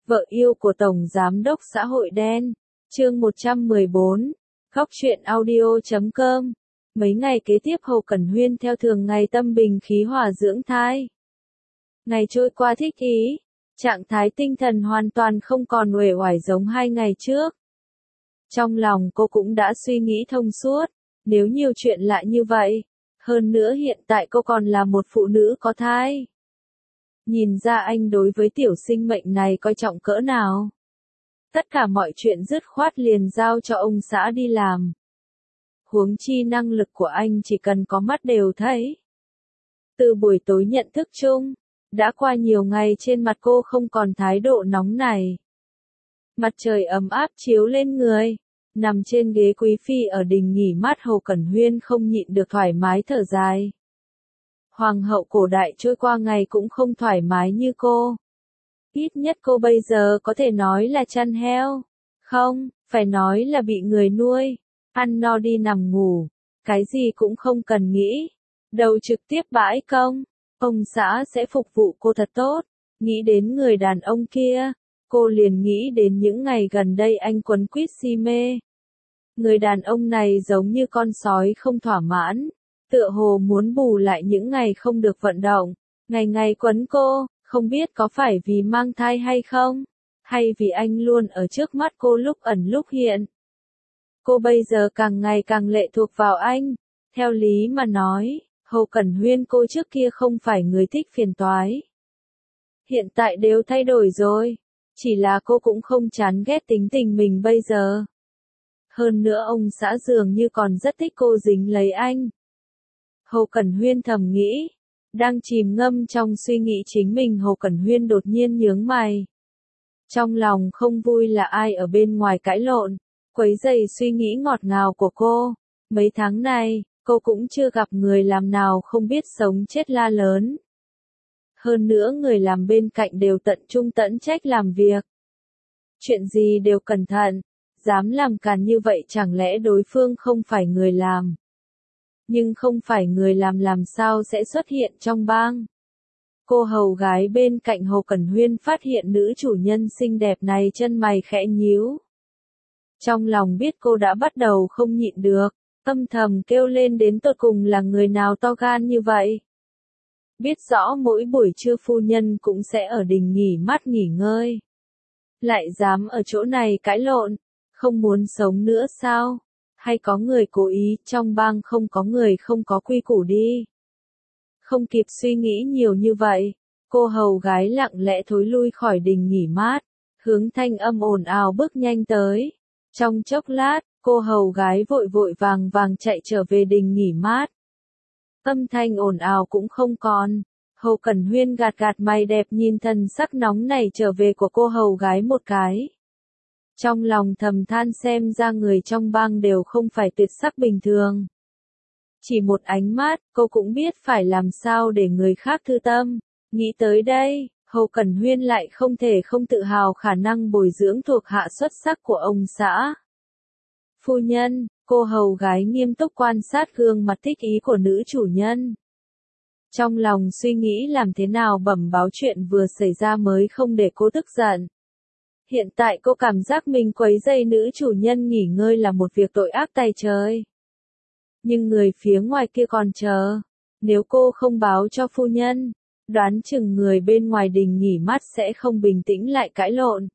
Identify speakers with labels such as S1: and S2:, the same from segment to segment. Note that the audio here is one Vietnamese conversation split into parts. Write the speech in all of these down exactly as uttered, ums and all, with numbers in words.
S1: Vợ yêu của Tổng Giám đốc xã hội đen. Chương một trăm mười bốn. Góc truyện audio chấm com. Mấy ngày kế tiếp Hồ Cẩn Huyên theo thường ngày tâm bình khí hòa dưỡng thai. Ngày trôi qua thích ý, trạng thái tinh thần hoàn toàn không còn uể oải giống hai ngày trước. Trong lòng cô cũng đã suy nghĩ thông suốt, nếu nhiều chuyện lại như vậy, hơn nữa hiện tại cô còn là một phụ nữ có thai. Nhìn ra anh đối với tiểu sinh mệnh này coi trọng cỡ nào. Tất cả mọi chuyện dứt khoát liền giao cho ông xã đi làm. Huống chi năng lực của anh chỉ cần có mắt đều thấy. Từ buổi tối nhận thức chung, đã qua nhiều ngày trên mặt cô không còn thái độ nóng này. Mặt trời ấm áp chiếu lên người, nằm trên ghế quý phi ở đình nghỉ mát Hồ Cẩn Huyên không nhịn được thoải mái thở dài. Hoàng hậu cổ đại trôi qua ngày cũng không thoải mái như cô. Ít nhất cô bây giờ có thể nói là chăn heo. Không, phải nói là bị người nuôi. Ăn no đi nằm ngủ. Cái gì cũng không cần nghĩ. Đầu trực tiếp bãi công. Ông xã sẽ phục vụ cô thật tốt. Nghĩ đến người đàn ông kia, cô liền nghĩ đến những ngày gần đây anh quấn quýt si mê. Người đàn ông này giống như con sói không thỏa mãn. Tựa hồ muốn bù lại những ngày không được vận động, ngày ngày quấn cô, không biết có phải vì mang thai hay không, hay vì anh luôn ở trước mắt cô lúc ẩn lúc hiện. Cô bây giờ càng ngày càng lệ thuộc vào anh, theo lý mà nói, Hồ Cẩn Huyên cô trước kia không phải người thích phiền toái. Hiện tại đều thay đổi rồi, chỉ là cô cũng không chán ghét tính tình mình bây giờ. Hơn nữa ông xã dường như còn rất thích cô dính lấy anh. Hồ Cẩn Huyên thầm nghĩ, đang chìm ngâm trong suy nghĩ chính mình Hồ Cẩn Huyên đột nhiên nhướng mày. Trong lòng không vui là ai ở bên ngoài cãi lộn, quấy rầy suy nghĩ ngọt ngào của cô. Mấy tháng này, cô cũng chưa gặp người làm nào không biết sống chết la lớn. Hơn nữa người làm bên cạnh đều tận trung tận trách làm việc. Chuyện gì đều cẩn thận, dám làm càn như vậy chẳng lẽ đối phương không phải người làm. Nhưng không phải người làm làm sao sẽ xuất hiện trong bang. Cô hầu gái bên cạnh Hồ Cẩn Huyên phát hiện nữ chủ nhân xinh đẹp này chân mày khẽ nhíu. Trong lòng biết cô đã bắt đầu không nhịn được, âm thầm kêu lên đến tột cùng là người nào to gan như vậy. Biết rõ mỗi buổi trưa phu nhân cũng sẽ ở đình nghỉ mát nghỉ ngơi. Lại dám ở chỗ này cãi lộn, không muốn sống nữa sao? Hay có người cố ý, trong bang không có người không có quy củ đi. Không kịp suy nghĩ nhiều như vậy, cô hầu gái lặng lẽ thối lui khỏi đình nghỉ mát, hướng thanh âm ồn ào bước nhanh tới. Trong chốc lát, cô hầu gái vội vội vàng vàng chạy trở về đình nghỉ mát. Âm thanh ồn ào cũng không còn. Hồ Cẩn Huyên gạt gạt mày đẹp nhìn thần sắc nóng này trở về của cô hầu gái một cái. Trong lòng thầm than xem ra người trong bang đều không phải tuyệt sắc bình thường. Chỉ một ánh mắt, cô cũng biết phải làm sao để người khác thư tâm. Nghĩ tới đây, Hồ Cẩn Huyên lại không thể không tự hào khả năng bồi dưỡng thuộc hạ xuất sắc của ông xã. Phu nhân, cô hầu gái nghiêm túc quan sát gương mặt thích ý của nữ chủ nhân. Trong lòng suy nghĩ làm thế nào bẩm báo chuyện vừa xảy ra mới không để cô tức giận. Hiện tại cô cảm giác mình quấy rầy nữ chủ nhân nghỉ ngơi là một việc tội ác tày trời. Nhưng người phía ngoài kia còn chờ. Nếu cô không báo cho phu nhân, đoán chừng người bên ngoài đình nghỉ mát sẽ không bình tĩnh lại cãi lộn.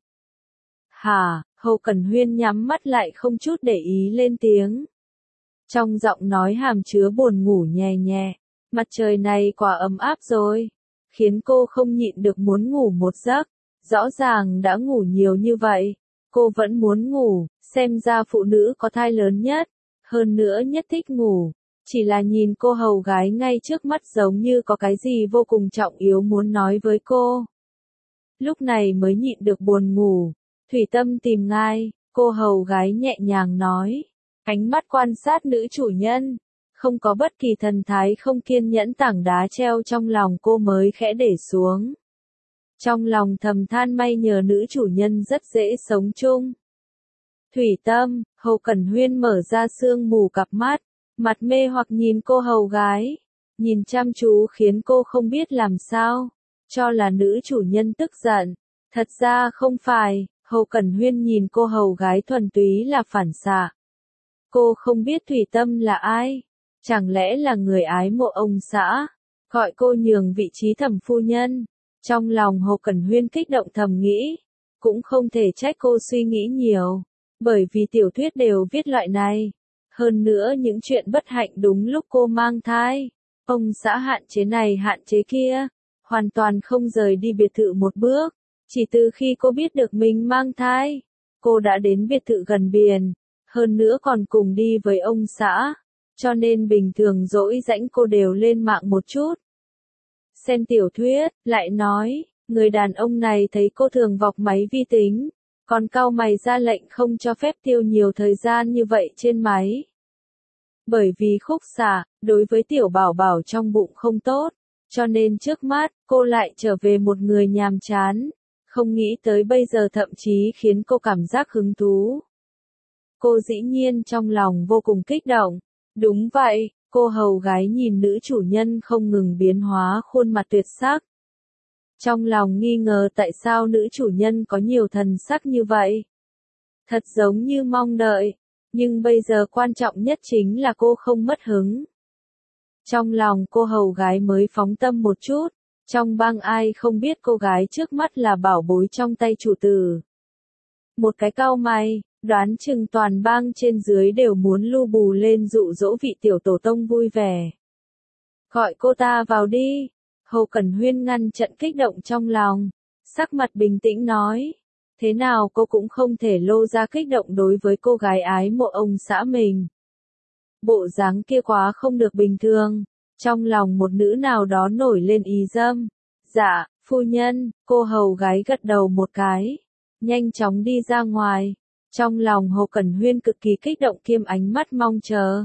S1: Hả, Hồ Cẩn Huyên nhắm mắt lại không chút để ý lên tiếng. Trong giọng nói hàm chứa buồn ngủ nhẹ nhẹ. Mặt trời này quả ấm áp rồi. Khiến cô không nhịn được muốn ngủ một giấc. Rõ ràng đã ngủ nhiều như vậy, cô vẫn muốn ngủ, xem ra phụ nữ có thai lớn nhất, hơn nữa nhất thích ngủ, chỉ là nhìn cô hầu gái ngay trước mắt giống như có cái gì vô cùng trọng yếu muốn nói với cô. Lúc này mới nhịn được buồn ngủ, Thủy Tâm tìm ngài, cô hầu gái nhẹ nhàng nói, ánh mắt quan sát nữ chủ nhân, không có bất kỳ thần thái không kiên nhẫn tảng đá treo trong lòng cô mới khẽ để xuống. Trong lòng thầm than may nhờ nữ chủ nhân rất dễ sống chung. Thủy Tâm, Hồ Cẩn Huyên mở ra sương mù cặp mắt, mặt mê hoặc nhìn cô hầu gái, nhìn chăm chú khiến cô không biết làm sao, cho là nữ chủ nhân tức giận, Thật ra không phải, Hầu Cẩn Huyên nhìn cô hầu gái thuần túy là phản xạ. Cô không biết Thủy Tâm là ai, chẳng lẽ là người ái mộ ông xã, gọi cô nhường vị trí thẩm phu nhân. Trong lòng Hầu Cẩn Huyên kích động thầm nghĩ, cũng không thể trách cô suy nghĩ nhiều, bởi vì tiểu thuyết đều viết loại này. Hơn nữa những chuyện bất hạnh đúng lúc cô mang thai, ông xã hạn chế này hạn chế kia, hoàn toàn không rời đi biệt thự một bước. Chỉ từ khi cô biết được mình mang thai, cô đã đến biệt thự gần biển, hơn nữa còn cùng đi với ông xã, cho nên bình thường rỗi rãnh cô đều lên mạng một chút. Xem tiểu thuyết, lại nói, người đàn ông này thấy cô thường vọc máy vi tính, còn cau mày ra lệnh không cho phép tiêu nhiều thời gian như vậy trên máy. Bởi vì khúc xạ, đối với tiểu bảo bảo trong bụng không tốt, cho nên trước mắt, cô lại trở về một người nhàm chán, không nghĩ tới bây giờ thậm chí khiến cô cảm giác hứng thú. Cô dĩ nhiên trong lòng vô cùng kích động. Đúng vậy, cô hầu gái nhìn nữ chủ nhân không ngừng biến hóa khuôn mặt tuyệt sắc. Trong lòng nghi ngờ tại sao nữ chủ nhân có nhiều thần sắc như vậy. Thật giống như mong đợi, nhưng bây giờ quan trọng nhất chính là cô không mất hứng. Trong lòng cô hầu gái mới phóng tâm một chút, trong bang ai không biết cô gái trước mắt là bảo bối trong tay chủ tử. Một cái cau mày, đoán chừng toàn bang trên dưới đều muốn lu bù lên dụ dỗ vị tiểu tổ tông vui vẻ. Gọi cô ta vào đi. Hầu Cẩn Huyên ngăn chặn kích động trong lòng, sắc mặt bình tĩnh nói. Thế nào cô cũng không thể lô ra kích động đối với cô gái ái mộ ông xã mình. Bộ dáng kia quá không được bình thường, trong lòng một nữ nào đó nổi lên ý dâm. Dạ, phu nhân, cô hầu gái gật đầu một cái, nhanh chóng đi ra ngoài. Trong lòng Hầu Cẩn Huyên cực kỳ kích động kiêm ánh mắt mong chờ.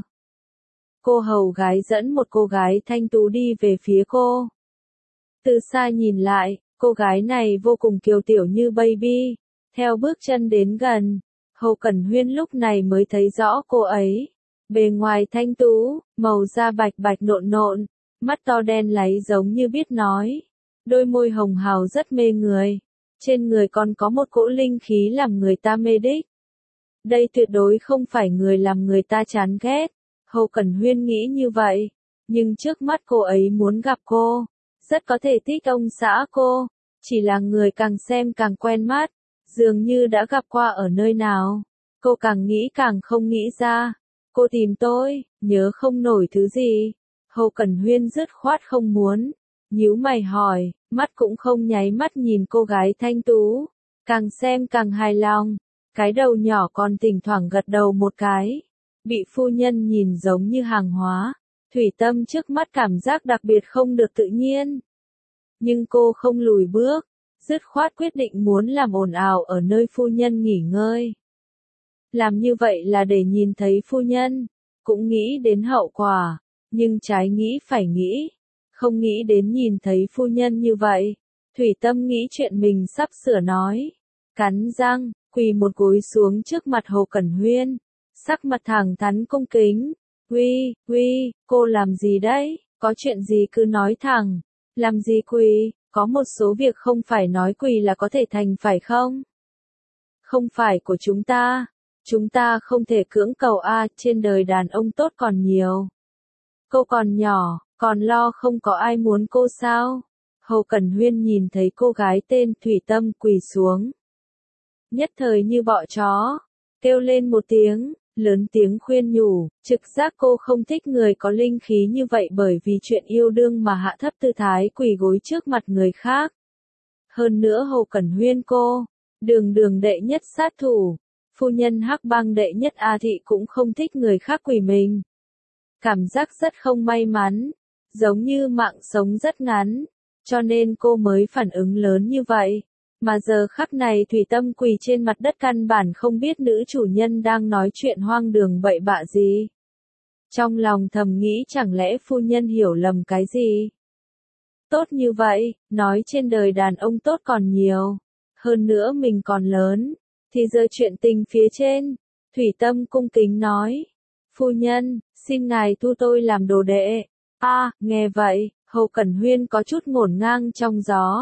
S1: Cô hầu gái dẫn một cô gái thanh tú đi về phía cô. Từ xa nhìn lại, cô gái này vô cùng kiều tiểu như baby. Theo bước chân đến gần, Hầu Cẩn Huyên lúc này mới thấy rõ cô ấy. Bề ngoài thanh tú, màu da bạch bạch nộn nộn, mắt to đen láy giống như biết nói. Đôi môi hồng hào rất mê người. Trên người còn có một cỗ linh khí làm người ta mê đích. Đây tuyệt đối không phải người làm người ta chán ghét. Hầu Cẩn Huyên nghĩ như vậy. Nhưng trước mắt cô ấy muốn gặp cô. Rất có thể thích ông xã cô. Chỉ là người càng xem càng quen mắt. Dường như đã gặp qua ở nơi nào. Cô càng nghĩ càng không nghĩ ra. Cô tìm tôi, nhớ không nổi thứ gì. Hầu Cẩn Huyên dứt khoát không muốn. Nhíu mày hỏi, mắt cũng không nháy mắt nhìn cô gái thanh tú. Càng xem càng hài lòng. Cái đầu nhỏ còn thỉnh thoảng gật đầu một cái. Bị phu nhân nhìn giống như hàng hóa. Thủy Tâm trước mắt cảm giác đặc biệt không được tự nhiên. Nhưng cô không lùi bước. Dứt khoát quyết định muốn làm ồn ào ở nơi phu nhân nghỉ ngơi. Làm như vậy là để nhìn thấy phu nhân. Cũng nghĩ đến hậu quả. Nhưng trái nghĩ phải nghĩ. Không nghĩ đến nhìn thấy phu nhân như vậy. Thủy Tâm nghĩ chuyện mình sắp sửa nói. Cắn răng, quỳ một gối xuống trước mặt Hầu Cẩn Huyên. Sắc mặt thẳng thắn cung kính. Uy, uy, cô làm gì đấy? Có chuyện gì cứ nói thẳng. Làm gì quỳ? Có một số việc không phải nói quỳ là có thể thành phải không? Không phải của chúng ta. Chúng ta không thể cưỡng cầu a, trên đời đàn ông tốt còn nhiều. Cô còn nhỏ, còn lo không có ai muốn cô sao? Hầu Cẩn Huyên nhìn thấy cô gái tên Thủy Tâm quỳ xuống. Nhất thời như bọ chó, kêu lên một tiếng, lớn tiếng khuyên nhủ, trực giác cô không thích người có linh khí như vậy bởi vì chuyện yêu đương mà hạ thấp tư thái quỳ gối trước mặt người khác. Hơn nữa Hầu Cẩn Huyên cô, đường đường đệ nhất sát thủ, phu nhân Hắc Bang đệ nhất A Thị cũng không thích người khác quỳ mình. Cảm giác rất không may mắn, giống như mạng sống rất ngắn, cho nên cô mới phản ứng lớn như vậy. Mà giờ khắc này Thủy Tâm quỳ trên mặt đất căn bản không biết nữ chủ nhân đang nói chuyện hoang đường bậy bạ gì. Trong lòng thầm nghĩ chẳng lẽ phu nhân hiểu lầm cái gì. Tốt như vậy, nói trên đời đàn ông tốt còn nhiều. Hơn nữa mình còn lớn, thì giờ chuyện tình phía trên. Thủy Tâm cung kính nói. Phu nhân, xin ngài thu tôi làm đồ đệ. A, à, nghe vậy, Hầu Cẩn Huyên có chút ngổn ngang trong gió.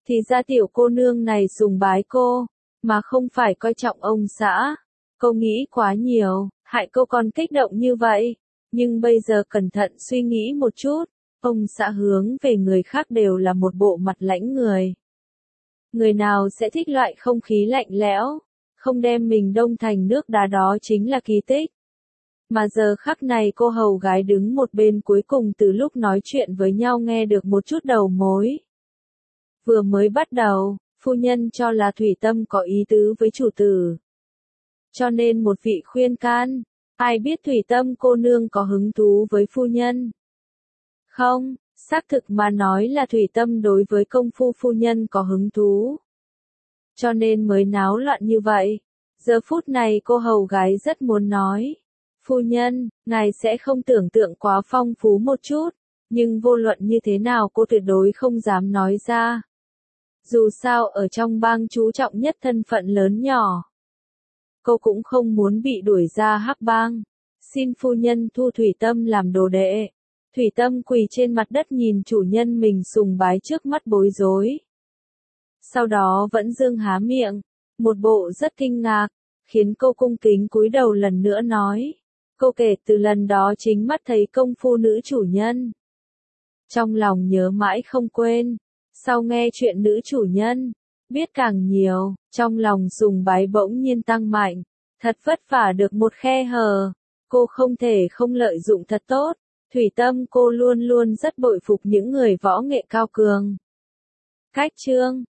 S1: Thì ra tiểu cô nương này sùng bái cô, mà không phải coi trọng ông xã. Cô nghĩ quá nhiều, hại cô còn kích động như vậy. Nhưng bây giờ cẩn thận suy nghĩ một chút, ông xã hướng về người khác đều là một bộ mặt lãnh người. Người nào sẽ thích loại không khí lạnh lẽo, không đem mình đông thành nước đá, đó chính là kỳ tích. Mà giờ khắc này cô hầu gái đứng một bên cuối cùng từ lúc nói chuyện với nhau nghe được một chút đầu mối. Vừa mới bắt đầu, phu nhân cho là Thủy Tâm có ý tứ với chủ tử. Cho nên một vị khuyên can, ai biết Thủy Tâm cô nương có hứng thú với phu nhân. Không, xác thực mà nói là Thủy Tâm đối với công phu phu nhân có hứng thú. Cho nên mới náo loạn như vậy. Giờ phút này cô hầu gái rất muốn nói. Phu nhân, ngài sẽ không tưởng tượng quá phong phú một chút, nhưng vô luận như thế nào cô tuyệt đối không dám nói ra. Dù sao ở trong bang chú trọng nhất thân phận lớn nhỏ. Cô cũng không muốn bị đuổi ra hắc bang. Xin phu nhân thu Thủy Tâm làm đồ đệ. Thủy Tâm quỳ trên mặt đất nhìn chủ nhân mình sùng bái trước mắt bối rối. Sau đó vẫn dương há miệng, một bộ rất kinh ngạc, khiến cô cung kính cúi đầu lần nữa nói. Cô kể từ lần đó chính mắt thấy công phu nữ chủ nhân. Trong lòng nhớ mãi không quên, sau nghe chuyện nữ chủ nhân, biết càng nhiều, trong lòng sùng bái bỗng nhiên tăng mạnh, thật vất vả được một khe hở, cô không thể không lợi dụng thật tốt. Thủy Tâm cô luôn luôn rất bội phục những người võ nghệ cao cường. Cách chương